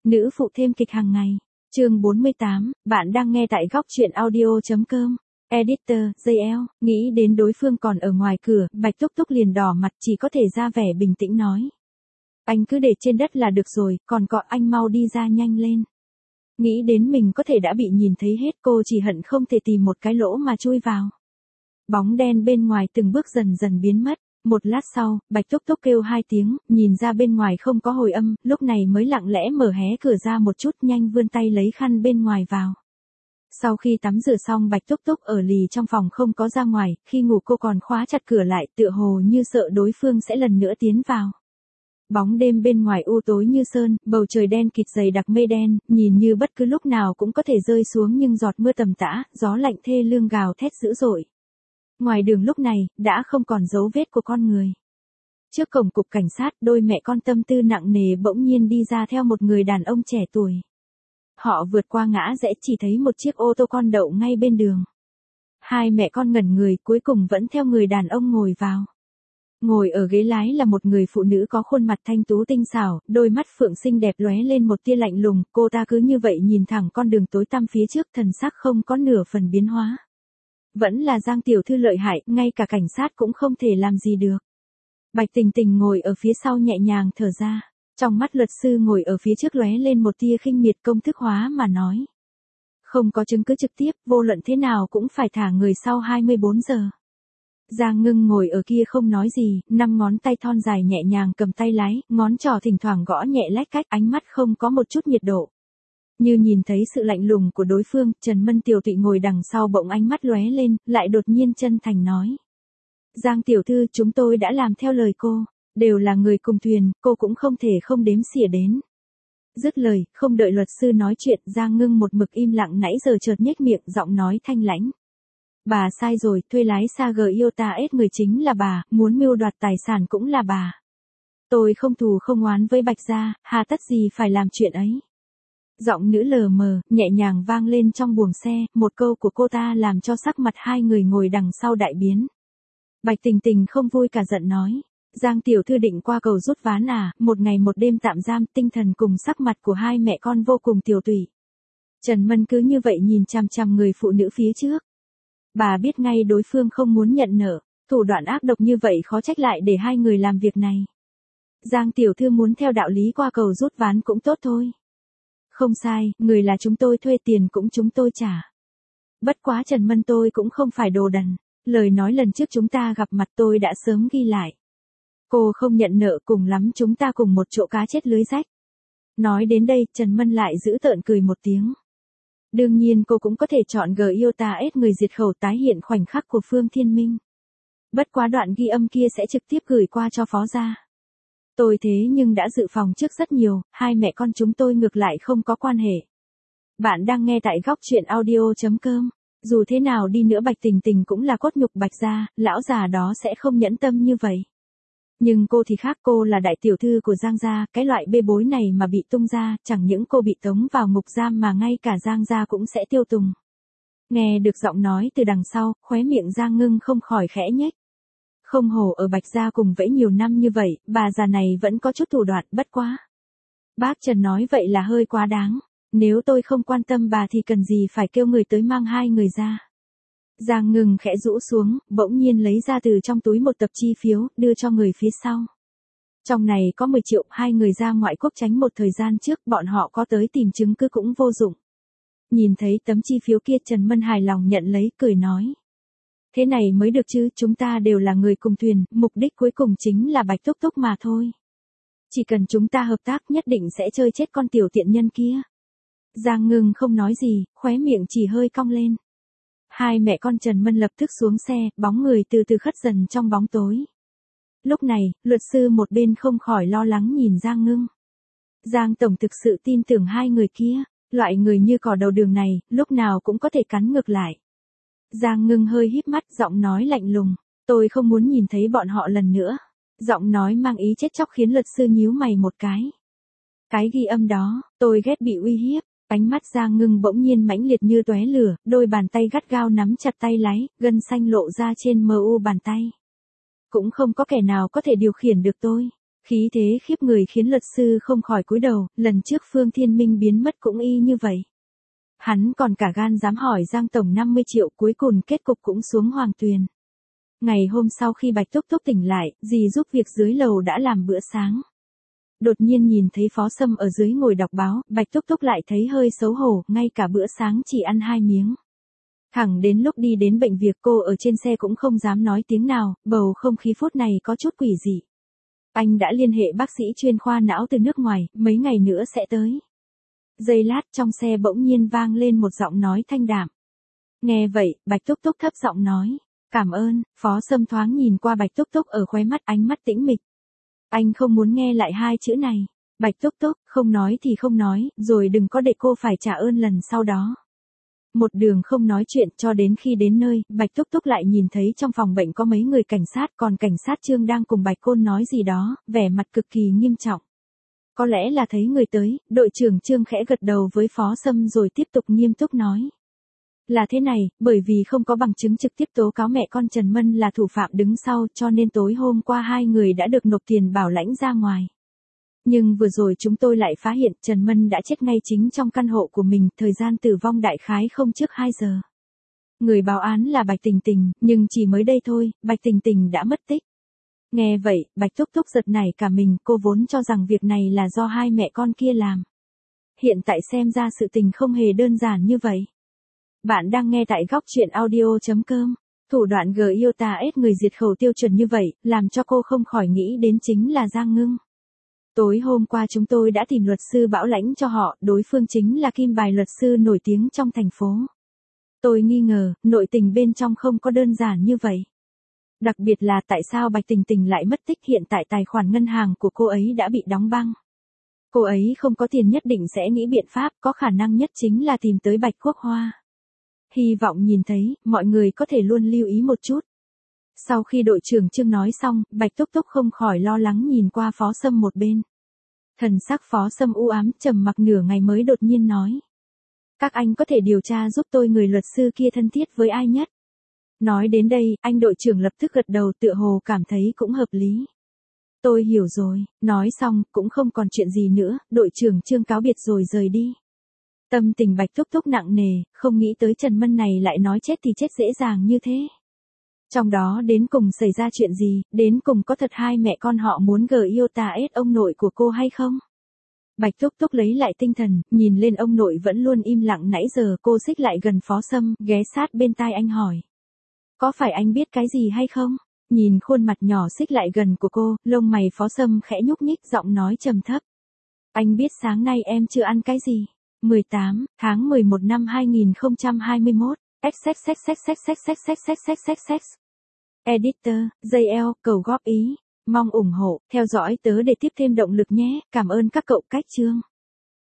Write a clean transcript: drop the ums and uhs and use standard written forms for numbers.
Nữ phụ thêm kịch hàng ngày. Chương 48, bạn đang nghe tại góc truyện audio.com. Editor, JL, nghĩ đến đối phương còn ở ngoài cửa, Bạch Túc Túc liền đỏ mặt, chỉ có thể ra vẻ bình tĩnh nói. Anh cứ để trên đất là được rồi, còn cọ anh mau đi ra nhanh lên. Nghĩ đến mình có thể đã bị nhìn thấy hết, cô chỉ hận không thể tìm một cái lỗ mà chui vào. Bóng đen bên ngoài từng bước dần dần biến mất. Một lát sau, Bạch Túc Túc kêu 2 tiếng, nhìn ra bên ngoài không có hồi âm, lúc này mới lặng lẽ mở hé cửa ra một chút, nhanh vươn tay lấy khăn bên ngoài vào. Sau khi tắm rửa xong, Bạch Túc Túc ở lì trong phòng không có ra ngoài, khi ngủ cô còn khóa chặt cửa lại, tựa hồ như sợ đối phương sẽ lần nữa tiến vào. Bóng đêm bên ngoài u tối như sơn, bầu trời đen kịt dày đặc mây đen, nhìn như bất cứ lúc nào cũng có thể rơi xuống, nhưng giọt mưa tầm tã, gió lạnh thê lương gào thét dữ dội. Ngoài đường lúc này, đã không còn dấu vết của con người. Trước cổng cục cảnh sát, đôi mẹ con tâm tư nặng nề bỗng nhiên đi ra theo một người đàn ông trẻ tuổi. Họ vượt qua ngã rẽ, chỉ thấy một chiếc ô tô con đậu ngay bên đường. Hai mẹ con ngẩn người, cuối cùng vẫn theo người đàn ông ngồi vào. Ngồi ở ghế lái là một người phụ nữ có khuôn mặt thanh tú tinh xảo, đôi mắt phượng xinh đẹp lóe lên một tia lạnh lùng, cô ta cứ như vậy nhìn thẳng con đường tối tăm phía trước, thần sắc không có nửa phần biến hóa. Vẫn là Giang tiểu thư lợi hại, ngay cả cảnh sát cũng không thể làm gì được. Bạch Tình Tình ngồi ở phía sau nhẹ nhàng thở ra, trong mắt luật sư ngồi ở phía trước lóe lên một tia khinh miệt, công thức hóa mà nói. Không có chứng cứ trực tiếp, vô luận thế nào cũng phải thả người sau 24 giờ. Giang Ngưng ngồi ở kia không nói gì, 5 ngón tay thon dài nhẹ nhàng cầm tay lái, ngón trỏ thỉnh thoảng gõ nhẹ lách cách, ánh mắt không có một chút nhiệt độ. Như nhìn thấy sự lạnh lùng của đối phương, Trần Mân Tiểu Tụy ngồi đằng sau bỗng ánh mắt lóe lên, lại đột nhiên chân thành nói. Giang tiểu thư, chúng tôi đã làm theo lời cô, đều là người cùng thuyền, cô cũng không thể không đếm xỉa đến. Dứt lời, không đợi luật sư nói chuyện, Giang Ngưng một mực im lặng nãy giờ chợt nhếch miệng, giọng nói thanh lãnh. Bà sai rồi, thuê lái Saga Iota S người chính là bà, muốn mưu đoạt tài sản cũng là bà. Tôi không thù không oán với Bạch gia, hà tất gì phải làm chuyện ấy. Giọng nữ lờ mờ, nhẹ nhàng vang lên trong buồng xe, một câu của cô ta làm cho sắc mặt hai người ngồi đằng sau đại biến. Bạch Tình Tình không vui cả giận nói. Giang tiểu thư định qua cầu rút ván à, một ngày một đêm tạm giam, tinh thần cùng sắc mặt của hai mẹ con vô cùng tiều tụy. Trần Mân cứ như vậy nhìn chằm chằm người phụ nữ phía trước. Bà biết ngay đối phương không muốn nhận nợ, thủ đoạn ác độc như vậy khó trách lại để hai người làm việc này. Giang tiểu thư muốn theo đạo lý qua cầu rút ván cũng tốt thôi. Không sai, người là chúng tôi thuê, tiền cũng chúng tôi trả. Bất quá Trần Mân tôi cũng không phải đồ đần, lời nói lần trước chúng ta gặp mặt tôi đã sớm ghi lại. Cô không nhận nợ, cùng lắm chúng ta cùng một chỗ cá chết lưới rách. Nói đến đây, Trần Mân lại giữ tợn cười một tiếng. Đương nhiên cô cũng có thể chọn Iota S người diệt khẩu tái hiện khoảnh khắc của Phương Thiên Minh. Bất quá đoạn ghi âm kia sẽ trực tiếp gửi qua cho phó gia. Tôi thế nhưng đã dự phòng trước rất nhiều, hai mẹ con chúng tôi ngược lại không có quan hệ. Bạn đang nghe tại góc truyện audio.com. Dù thế nào đi nữa Bạch Tình Tình cũng là cốt nhục Bạch gia, lão già đó sẽ không nhẫn tâm như vậy. Nhưng cô thì khác, cô là đại tiểu thư của Giang gia, cái loại bê bối này mà bị tung ra, chẳng những cô bị tống vào ngục giam mà ngay cả Giang gia cũng sẽ tiêu tùng. Nghe được giọng nói từ đằng sau, khóe miệng Giang Ngưng không khỏi khẽ nhếch. Không hổ ở Bạch gia cùng vẫy nhiều năm như vậy, bà già này vẫn có chút thủ đoạn, bất quá. Bác Trần nói vậy là hơi quá đáng, nếu tôi không quan tâm bà thì cần gì phải kêu người tới mang hai người ra. Giang Ngưng khẽ rũ xuống, bỗng nhiên lấy ra từ trong túi một tập chi phiếu, đưa cho người phía sau. Trong này có 10 triệu, hai người ra ngoại quốc tránh một thời gian trước, bọn họ có tới tìm chứng cứ cũng vô dụng. Nhìn thấy tấm chi phiếu kia, Trần Mân hài lòng nhận lấy, cười nói. Thế này mới được chứ, chúng ta đều là người cùng thuyền, mục đích cuối cùng chính là Bạch Túc Túc mà thôi. Chỉ cần chúng ta hợp tác nhất định sẽ chơi chết con tiểu tiện nhân kia. Giang Ngưng không nói gì, khóe miệng chỉ hơi cong lên. Hai mẹ con Trần Mân lập tức xuống xe, bóng người từ từ khất dần trong bóng tối. Lúc này, luật sư một bên không khỏi lo lắng nhìn Giang Ngưng. Giang tổng thực sự tin tưởng hai người kia, loại người như cỏ đầu đường này, lúc nào cũng có thể cắn ngược lại. Giang Ngưng hơi híp mắt, giọng nói lạnh lùng, tôi không muốn nhìn thấy bọn họ lần nữa. Giọng nói mang ý chết chóc khiến luật sư nhíu mày một cái. Cái ghi âm đó, tôi ghét bị uy hiếp. Ánh mắt Giang Ngưng bỗng nhiên mãnh liệt như tóe lửa, đôi bàn tay gắt gao nắm chặt tay lái, gân xanh lộ ra trên mu bàn tay. Cũng không có kẻ nào có thể điều khiển được tôi. Khí thế khiếp người khiến luật sư không khỏi cúi đầu, lần trước Phương Thiên Minh biến mất cũng y như vậy. Hắn còn cả gan dám hỏi Giang Tổng 50 triệu, cuối cùng kết cục cũng xuống hoàng tuyền. Ngày hôm sau khi Bạch Túc Túc tỉnh lại, dì giúp việc dưới lầu đã làm bữa sáng. Đột nhiên nhìn thấy Phó Sâm ở dưới ngồi đọc báo, Bạch Túc Túc lại thấy hơi xấu hổ, ngay cả bữa sáng chỉ ăn 2 miếng. Thẳng đến lúc đi đến bệnh viện cô ở trên xe cũng không dám nói tiếng nào, bầu không khí phút này có chút quỷ dị. Anh đã liên hệ bác sĩ chuyên khoa não từ nước ngoài, mấy ngày nữa sẽ tới. Giây lát trong xe bỗng nhiên vang lên một giọng nói thanh đạm. Nghe vậy, Bạch Túc Túc thấp giọng nói. Cảm ơn. Phó Sâm thoáng nhìn qua Bạch Túc Túc ở khóe mắt, ánh mắt tĩnh mịch. Anh không muốn nghe lại 2 chữ này. Bạch Túc Túc, không nói thì không nói, rồi đừng có để cô phải trả ơn lần sau đó. Một đường không nói chuyện cho đến khi đến nơi, Bạch Túc Túc lại nhìn thấy trong phòng bệnh có mấy người cảnh sát, còn cảnh sát Trương đang cùng Bạch Côn nói gì đó, vẻ mặt cực kỳ nghiêm trọng. Có lẽ là thấy người tới, đội trưởng Trương khẽ gật đầu với Phó Sâm rồi tiếp tục nghiêm túc nói. Là thế này, bởi vì không có bằng chứng trực tiếp tố cáo mẹ con Trần Mân là thủ phạm đứng sau cho nên tối hôm qua 2 người đã được nộp tiền bảo lãnh ra ngoài. Nhưng vừa rồi chúng tôi lại phát hiện Trần Mân đã chết ngay chính trong căn hộ của mình, thời gian tử vong đại khái không trước 2 giờ. Người báo án là Bạch Tình Tình, nhưng chỉ mới đây thôi, Bạch Tình Tình đã mất tích. Nghe vậy, Bạch Túc Túc giật nảy cả mình, cô vốn cho rằng việc này là do 2 mẹ con kia làm. Hiện tại xem ra sự tình không hề đơn giản như vậy. Bạn đang nghe tại góc truyện audio.com. Thủ đoạn Giota ép người diệt khẩu tiêu chuẩn như vậy, làm cho cô không khỏi nghĩ đến chính là Giang Ngưng. Tối hôm qua chúng tôi đã tìm luật sư bảo lãnh cho họ, đối phương chính là kim bài luật sư nổi tiếng trong thành phố. Tôi nghi ngờ, nội tình bên trong không có đơn giản như vậy. Đặc biệt là tại sao Bạch Tình Tình lại mất tích, hiện tại tài khoản ngân hàng của cô ấy đã bị đóng băng. Cô ấy không có tiền nhất định sẽ nghĩ biện pháp, có khả năng nhất chính là tìm tới Bạch Quốc Hoa. Hy vọng nhìn thấy, mọi người có thể luôn lưu ý một chút. Sau khi đội trưởng Trương nói xong, Bạch Túc Túc không khỏi lo lắng nhìn qua Phó Sâm một bên. Thần sắc Phó Sâm u ám trầm mặc nửa ngày mới đột nhiên nói. Các anh có thể điều tra giúp tôi người luật sư kia thân thiết với ai nhất. Nói đến đây, anh đội trưởng lập tức gật đầu, tựa hồ cảm thấy cũng hợp lý. Tôi hiểu rồi, nói xong, cũng không còn chuyện gì nữa, đội trưởng Trương cáo biệt rồi rời đi. Tâm tình Bạch Túc Túc nặng nề, không nghĩ tới Trần Mân này lại nói chết thì chết dễ dàng như thế. Trong đó đến cùng xảy ra chuyện gì, đến cùng có thật 2 mẹ con họ muốn Giota ép ông nội của cô hay không? Bạch Túc Túc lấy lại tinh thần, nhìn lên ông nội vẫn luôn im lặng nãy giờ, cô xích lại gần Phó Sâm, ghé sát bên tai anh hỏi. Có phải anh biết cái gì hay không? Nhìn khuôn mặt nhỏ xích lại gần của cô, lông mày Phó Sâm khẽ nhúc nhích, giọng nói trầm thấp. Anh biết sáng nay em chưa ăn cái gì? 18 tháng 11 năm 2021. XXXXXXXXXXXX. Editor, JL, cầu góp ý. Mong ủng hộ, theo dõi tớ để tiếp thêm động lực nhé. Cảm ơn các cậu cách chương.